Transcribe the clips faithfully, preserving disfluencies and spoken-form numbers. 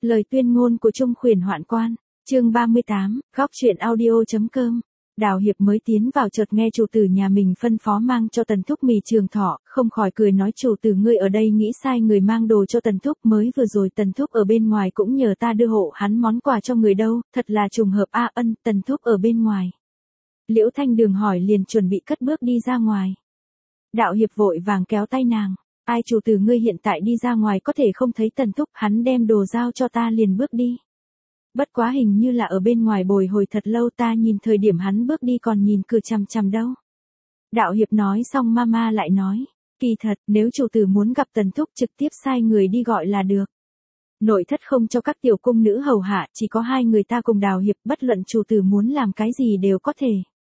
Lời tuyên ngôn của Trung Khuyển Hoạn Quan, chương ba mươi tám, góc truyện audio.com. Đào Hiệp mới tiến vào chợt nghe chủ tử nhà mình phân phó mang cho Tần Thúc mì trường thọ, không khỏi cười nói chủ tử ngươi ở đây nghĩ sai người mang đồ cho Tần Thúc, mới vừa rồi Tần Thúc ở bên ngoài cũng nhờ ta đưa hộ hắn món quà cho người đâu, thật là trùng hợp a. Ân, Tần Thúc ở bên ngoài. Liễu Thanh Đường hỏi liền chuẩn bị cất bước đi ra ngoài. Đạo Hiệp vội vàng kéo tay nàng, ai chủ tử ngươi hiện tại đi ra ngoài có thể không thấy Tần Thúc, hắn đem đồ giao cho ta liền bước đi. Bất quá hình như là ở bên ngoài bồi hồi thật lâu, ta nhìn thời điểm hắn bước đi còn nhìn cửa chằm chằm đâu. Đạo Hiệp nói xong mama lại nói, kỳ thật nếu chủ tử muốn gặp Tần Thúc trực tiếp sai người đi gọi là được. Nội thất không cho các tiểu cung nữ hầu hạ, chỉ có hai người ta cùng Đào Hiệp, bất luận chủ tử muốn làm cái gì đều có thể.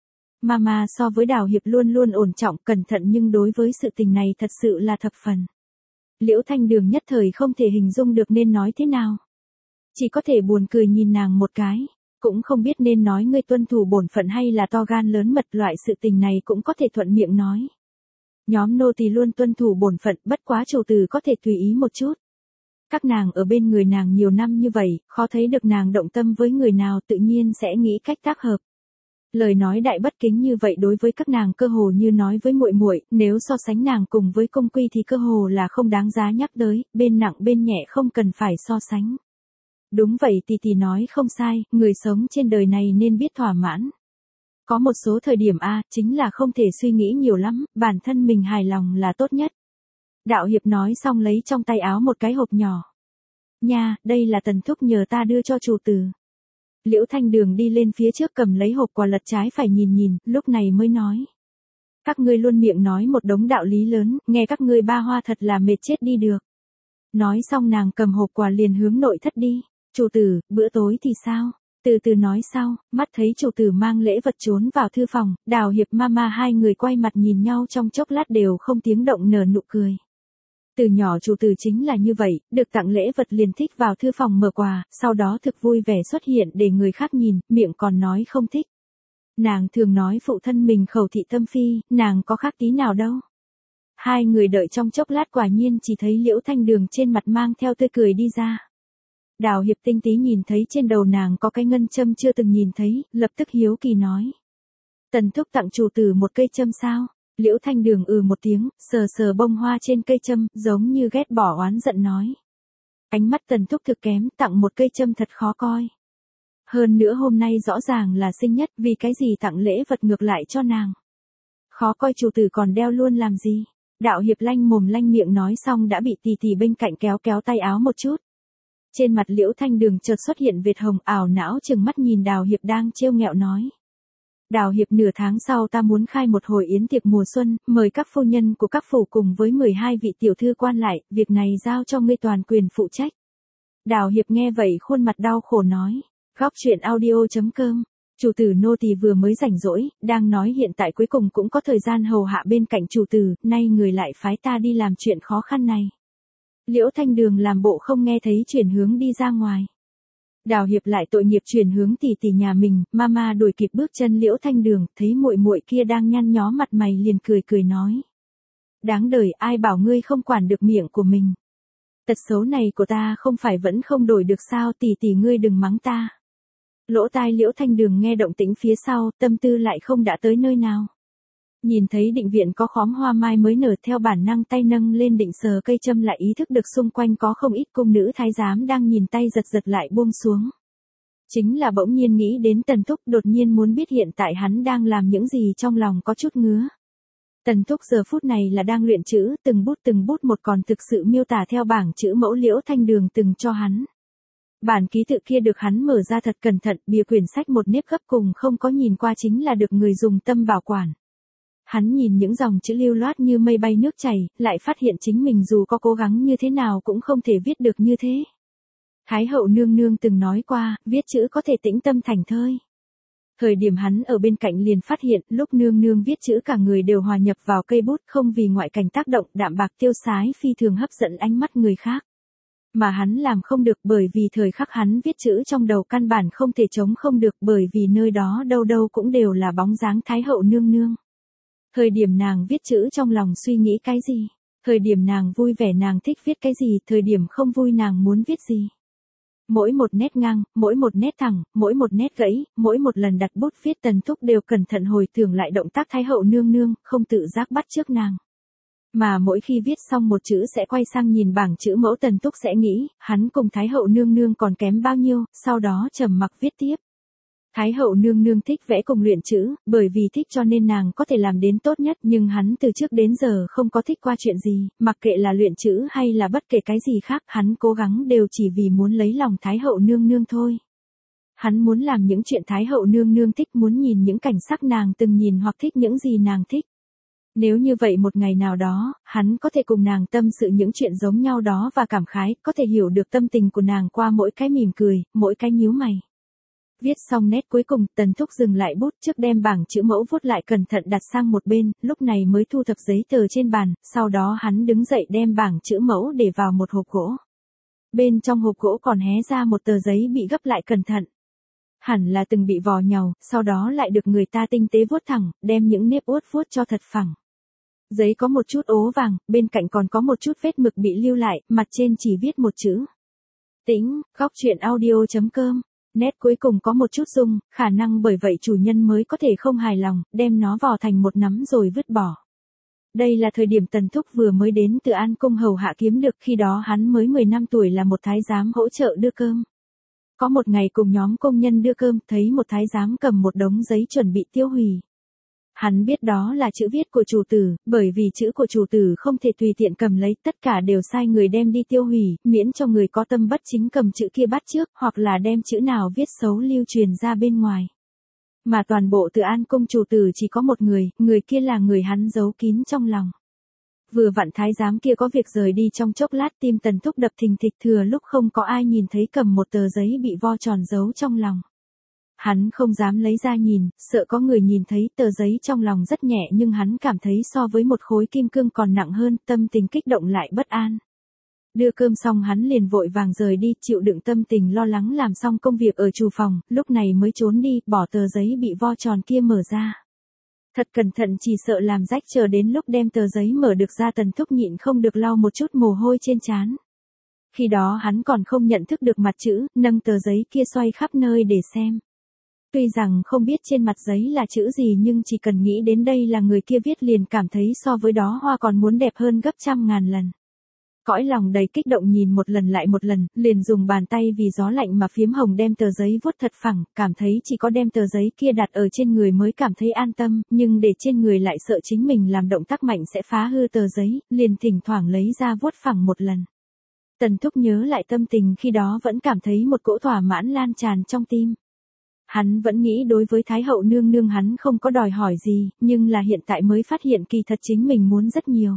Mama so với Đào Hiệp luôn luôn ổn trọng cẩn thận, nhưng đối với sự tình này thật sự là thập phần. Liễu Thanh Đường nhất thời không thể hình dung được nên nói thế nào. Chỉ có thể buồn cười nhìn nàng một cái, cũng không biết nên nói ngươi tuân thủ bổn phận hay là to gan lớn mật, loại sự tình này cũng có thể thuận miệng nói. Nhóm nô tỳ luôn tuân thủ bổn phận, bất quá chủ tử có thể tùy ý một chút. Các nàng ở bên người nàng nhiều năm như vậy, khó thấy được nàng động tâm với người nào, tự nhiên sẽ nghĩ cách tác hợp. Lời nói đại bất kính như vậy đối với các nàng cơ hồ như nói với muội muội, nếu so sánh nàng cùng với Cung Quy thì cơ hồ là không đáng giá nhắc tới, bên nặng bên nhẹ không cần phải so sánh. Đúng vậy, tỷ tỷ nói không sai, người sống trên đời này nên biết thỏa mãn. Có một số thời điểm a, chính là không thể suy nghĩ nhiều lắm, bản thân mình hài lòng là tốt nhất. Đạo Hiệp nói xong lấy trong tay áo một cái hộp nhỏ. Nha, đây là Tần Thúc nhờ ta đưa cho chủ tử. Liễu Thanh Đường đi lên phía trước cầm lấy hộp quà lật trái phải nhìn nhìn, lúc này mới nói. Các ngươi luôn miệng nói một đống đạo lý lớn, nghe các ngươi ba hoa thật là mệt chết đi được. Nói xong nàng cầm hộp quà liền hướng nội thất đi. Chủ tử, bữa tối thì sao? Từ từ nói sau, mắt thấy chủ tử mang lễ vật trốn vào thư phòng, Đào Hiệp mama hai người quay mặt nhìn nhau trong chốc lát đều không tiếng động nở nụ cười. Từ nhỏ chủ tử chính là như vậy, được tặng lễ vật liền thích vào thư phòng mở quà, sau đó thực vui vẻ xuất hiện để người khác nhìn, miệng còn nói không thích. Nàng thường nói phụ thân mình khẩu thị tâm phi, nàng có khác tí nào đâu. Hai người đợi trong chốc lát quả nhiên chỉ thấy Liễu Thanh Đường trên mặt mang theo tươi cười đi ra. Đào Hiệp tinh tí nhìn thấy trên đầu nàng có cái ngân châm chưa từng nhìn thấy, lập tức hiếu kỳ nói. Tần Thúc tặng chủ tử một cây châm sao? Liễu Thanh Đường ừ một tiếng, sờ sờ bông hoa trên cây châm, giống như ghét bỏ oán giận nói. Ánh mắt Tần Thúc thực kém, tặng một cây châm thật khó coi. Hơn nữa hôm nay rõ ràng là sinh nhật, vì cái gì tặng lễ vật ngược lại cho nàng. Khó coi chủ tử còn đeo luôn làm gì? Đạo Hiệp lanh mồm lanh miệng nói xong đã bị tỷ tỷ bên cạnh kéo kéo tay áo một chút. Trên mặt Liễu Thanh Đường chợt xuất hiện vệt hồng, ảo não chừng mắt nhìn Đào Hiệp đang trêu nghẹo nói. Đào Hiệp, nửa tháng sau ta muốn khai một hồi yến tiệc mùa xuân, mời các phu nhân của các phủ cùng với mười hai vị tiểu thư quan lại, việc này giao cho ngươi toàn quyền phụ trách. Đào Hiệp nghe vậy khuôn mặt đau khổ nói. Góc truyện audio.com. Chủ tử nô tỳ vừa mới rảnh rỗi, đang nói hiện tại cuối cùng cũng có thời gian hầu hạ bên cạnh chủ tử, nay người lại phái ta đi làm chuyện khó khăn này. Liễu Thanh Đường làm bộ không nghe thấy chuyển hướng đi ra ngoài. Đào Hiệp lại tội nghiệp chuyển hướng tỷ tỷ nhà mình, mama đuổi kịp bước chân Liễu Thanh Đường, thấy muội muội kia đang nhăn nhó mặt mày liền cười cười nói. Đáng đời, ai bảo ngươi không quản được miệng của mình. Tật xấu này của ta không phải vẫn không đổi được sao, tỷ tỷ ngươi đừng mắng ta. Lỗ tai Liễu Thanh Đường nghe động tĩnh phía sau, tâm tư lại không đã tới nơi nào. Nhìn thấy định viện có khóm hoa mai mới nở, theo bản năng tay nâng lên định sờ cây châm, lại ý thức được xung quanh có không ít cung nữ thái giám đang nhìn tay giật giật lại buông xuống. Chính là bỗng nhiên nghĩ đến Tần Thúc, đột nhiên muốn biết hiện tại hắn đang làm những gì, trong lòng có chút ngứa. Tần Thúc giờ phút này là đang luyện chữ, từng bút từng bút một còn thực sự miêu tả theo bảng chữ mẫu Liễu Thanh Đường từng cho hắn. Bản ký tự kia được hắn mở ra thật cẩn thận, bìa quyển sách một nếp gấp cùng không có nhìn qua chính là được người dùng tâm bảo quản. Hắn nhìn những dòng chữ lưu loát như mây bay nước chảy, lại phát hiện chính mình dù có cố gắng như thế nào cũng không thể viết được như thế. Thái hậu nương nương từng nói qua, viết chữ có thể tĩnh tâm thành thơi. Thời điểm hắn ở bên cạnh liền phát hiện, lúc nương nương viết chữ cả người đều hòa nhập vào cây bút, không vì ngoại cảnh tác động, đạm bạc tiêu sái phi thường hấp dẫn ánh mắt người khác. Mà hắn làm không được, bởi vì thời khắc hắn viết chữ trong đầu căn bản không thể chống không được, bởi vì nơi đó đâu đâu cũng đều là bóng dáng Thái hậu nương nương. Thời điểm nàng viết chữ trong lòng suy nghĩ cái gì? Thời điểm nàng vui vẻ nàng thích viết cái gì? Thời điểm không vui nàng muốn viết gì? Mỗi một nét ngang, mỗi một nét thẳng, mỗi một nét gãy, mỗi một lần đặt bút viết Tần Thúc đều cẩn thận hồi tưởng lại động tác Thái hậu nương nương, không tự giác bắt chước nàng. Mà mỗi khi viết xong một chữ sẽ quay sang nhìn bảng chữ mẫu, Tần Thúc sẽ nghĩ, hắn cùng Thái hậu nương nương còn kém bao nhiêu, sau đó trầm mặc viết tiếp. Thái hậu nương nương thích vẽ cùng luyện chữ, bởi vì thích cho nên nàng có thể làm đến tốt nhất, nhưng hắn từ trước đến giờ không có thích qua chuyện gì, mặc kệ là luyện chữ hay là bất kể cái gì khác, hắn cố gắng đều chỉ vì muốn lấy lòng Thái hậu nương nương thôi. Hắn muốn làm những chuyện Thái hậu nương nương thích, muốn nhìn những cảnh sắc nàng từng nhìn hoặc thích những gì nàng thích. Nếu như vậy một ngày nào đó, hắn có thể cùng nàng tâm sự những chuyện giống nhau đó và cảm khái, có thể hiểu được tâm tình của nàng qua mỗi cái mỉm cười, mỗi cái nhíu mày. Viết xong nét cuối cùng, Tần Thúc dừng lại bút trước đem bảng chữ mẫu vuốt lại cẩn thận đặt sang một bên, lúc này mới thu thập giấy tờ trên bàn, sau đó hắn đứng dậy đem bảng chữ mẫu để vào một hộp gỗ. Bên trong hộp gỗ còn hé ra một tờ giấy bị gấp lại cẩn thận. Hẳn là từng bị vò nhàu, sau đó lại được người ta tinh tế vuốt thẳng, đem những nếp uốn vuốt cho thật phẳng. Giấy có một chút ố vàng, bên cạnh còn có một chút vết mực bị lưu lại, mặt trên chỉ viết một chữ. Tĩnh, góc truyện audio chấm com. Nét cuối cùng có một chút rung, khả năng bởi vậy chủ nhân mới có thể không hài lòng, đem nó vò thành một nắm rồi vứt bỏ. Đây là thời điểm Tần Thúc vừa mới đến từ An Cung hầu hạ kiếm được, khi đó hắn mới mười lăm tuổi, là một thái giám hỗ trợ đưa cơm. Có một ngày cùng nhóm công nhân đưa cơm, thấy một thái giám cầm một đống giấy chuẩn bị tiêu hủy. Hắn biết đó là chữ viết của chủ tử, bởi vì chữ của chủ tử không thể tùy tiện cầm lấy, tất cả đều sai người đem đi tiêu hủy, miễn cho người có tâm bất chính cầm chữ kia bắt trước, hoặc là đem chữ nào viết xấu lưu truyền ra bên ngoài. Mà toàn bộ Từ An Cung chủ tử chỉ có một người, người kia là người hắn giấu kín trong lòng. Vừa vặn thái giám kia có việc rời đi trong chốc lát, tim Tần Thúc đập thình thịch, thừa lúc không có ai nhìn thấy cầm một tờ giấy bị vo tròn giấu trong lòng. Hắn không dám lấy ra nhìn, sợ có người nhìn thấy, tờ giấy trong lòng rất nhẹ nhưng hắn cảm thấy so với một khối kim cương còn nặng hơn, tâm tình kích động lại bất an. Đưa cơm xong hắn liền vội vàng rời đi, chịu đựng tâm tình lo lắng làm xong công việc ở chủ phòng, lúc này mới trốn đi, bỏ tờ giấy bị vo tròn kia mở ra. Thật cẩn thận chỉ sợ làm rách, chờ đến lúc đem tờ giấy mở được ra, Tần Thúc nhịn không được lau một chút mồ hôi trên trán. Khi đó hắn còn không nhận thức được mặt chữ, nâng tờ giấy kia xoay khắp nơi để xem. Tuy rằng không biết trên mặt giấy là chữ gì nhưng chỉ cần nghĩ đến đây là người kia viết liền cảm thấy so với đó hoa còn muốn đẹp hơn gấp trăm ngàn lần. Cõi lòng đầy kích động nhìn một lần lại một lần, liền dùng bàn tay vì gió lạnh mà phiếm hồng đem tờ giấy vuốt thật phẳng, cảm thấy chỉ có đem tờ giấy kia đặt ở trên người mới cảm thấy an tâm, nhưng để trên người lại sợ chính mình làm động tác mạnh sẽ phá hư tờ giấy, liền thỉnh thoảng lấy ra vuốt phẳng một lần. Tần Thúc nhớ lại tâm tình khi đó vẫn cảm thấy một cỗ thỏa mãn lan tràn trong tim. Hắn vẫn nghĩ đối với Thái hậu nương nương hắn không có đòi hỏi gì, nhưng là hiện tại mới phát hiện kỳ thật chính mình muốn rất nhiều.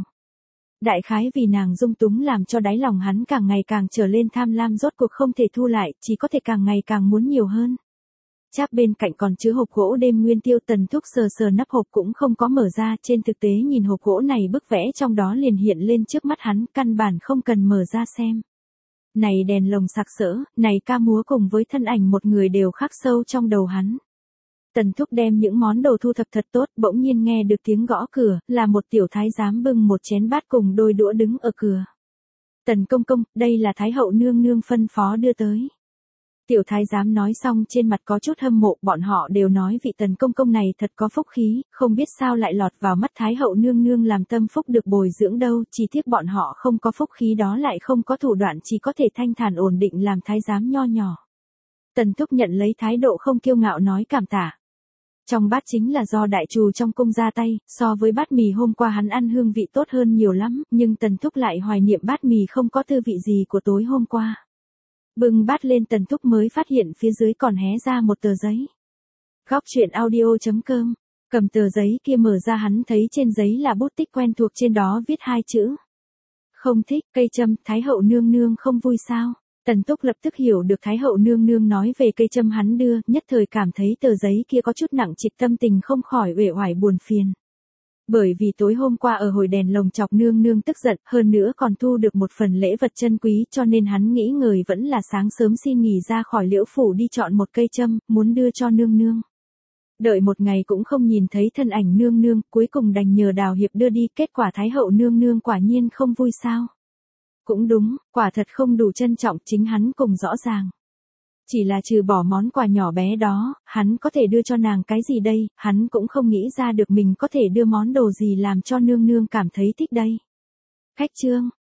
Đại khái vì nàng dung túng làm cho đáy lòng hắn càng ngày càng trở lên tham lam, rốt cuộc không thể thu lại, chỉ có thể càng ngày càng muốn nhiều hơn. Cháp bên cạnh còn chứa hộp gỗ đêm nguyên tiêu, Tần Thúc sờ sờ nắp hộp cũng không có mở ra, trên thực tế nhìn hộp gỗ này bức vẽ trong đó liền hiện lên trước mắt hắn, căn bản không cần mở ra xem. Này đèn lồng sặc sỡ, này ca múa cùng với thân ảnh một người đều khắc sâu trong đầu hắn. Tần Thúc đem những món đồ thu thập thật tốt, bỗng nhiên nghe được tiếng gõ cửa, là một tiểu thái giám bưng một chén bát cùng đôi đũa đứng ở cửa. Tần công công, đây là Thái hậu nương nương phân phó đưa tới. Tiểu thái giám nói xong trên mặt có chút hâm mộ, bọn họ đều nói vị Tần công công này thật có phúc khí, không biết sao lại lọt vào mắt Thái hậu nương nương làm tâm phúc được bồi dưỡng đâu, chỉ tiếc bọn họ không có phúc khí đó lại không có thủ đoạn, chỉ có thể thanh thản ổn định làm thái giám nho nhỏ. Tần Thúc nhận lấy thái độ không kiêu ngạo nói cảm tạ. Trong bát chính là do đại trù trong cung ra tay, so với bát mì hôm qua hắn ăn hương vị tốt hơn nhiều lắm, nhưng Tần Thúc lại hoài niệm bát mì không có tư vị gì của tối hôm qua. Bưng bát lên, Tần Thúc mới phát hiện phía dưới còn hé ra một tờ giấy. Góc truyện audio chấm com, cầm tờ giấy kia mở ra, hắn thấy trên giấy là bút tích quen thuộc, trên đó viết hai chữ. Không thích, cây châm, Thái hậu nương nương không vui sao? Tần Thúc lập tức hiểu được Thái hậu nương nương nói về cây châm hắn đưa, nhất thời cảm thấy tờ giấy kia có chút nặng trịch, tâm tình không khỏi uể oải buồn phiền. Bởi vì tối hôm qua ở hồi đèn lồng chọc nương nương tức giận, hơn nữa còn thu được một phần lễ vật chân quý, cho nên hắn nghĩ người vẫn là sáng sớm xin nghỉ ra khỏi Liễu phủ đi chọn một cây châm, muốn đưa cho nương nương. Đợi một ngày cũng không nhìn thấy thân ảnh nương nương, cuối cùng đành nhờ Đào Hiệp đưa đi, kết quả Thái hậu nương nương quả nhiên không vui sao? Cũng đúng, quả thật không đủ trân trọng, chính hắn cùng rõ ràng. Chỉ là trừ bỏ món quà nhỏ bé đó, hắn có thể đưa cho nàng cái gì đây, hắn cũng không nghĩ ra được mình có thể đưa món đồ gì làm cho nương nương cảm thấy thích đây. Khách trương,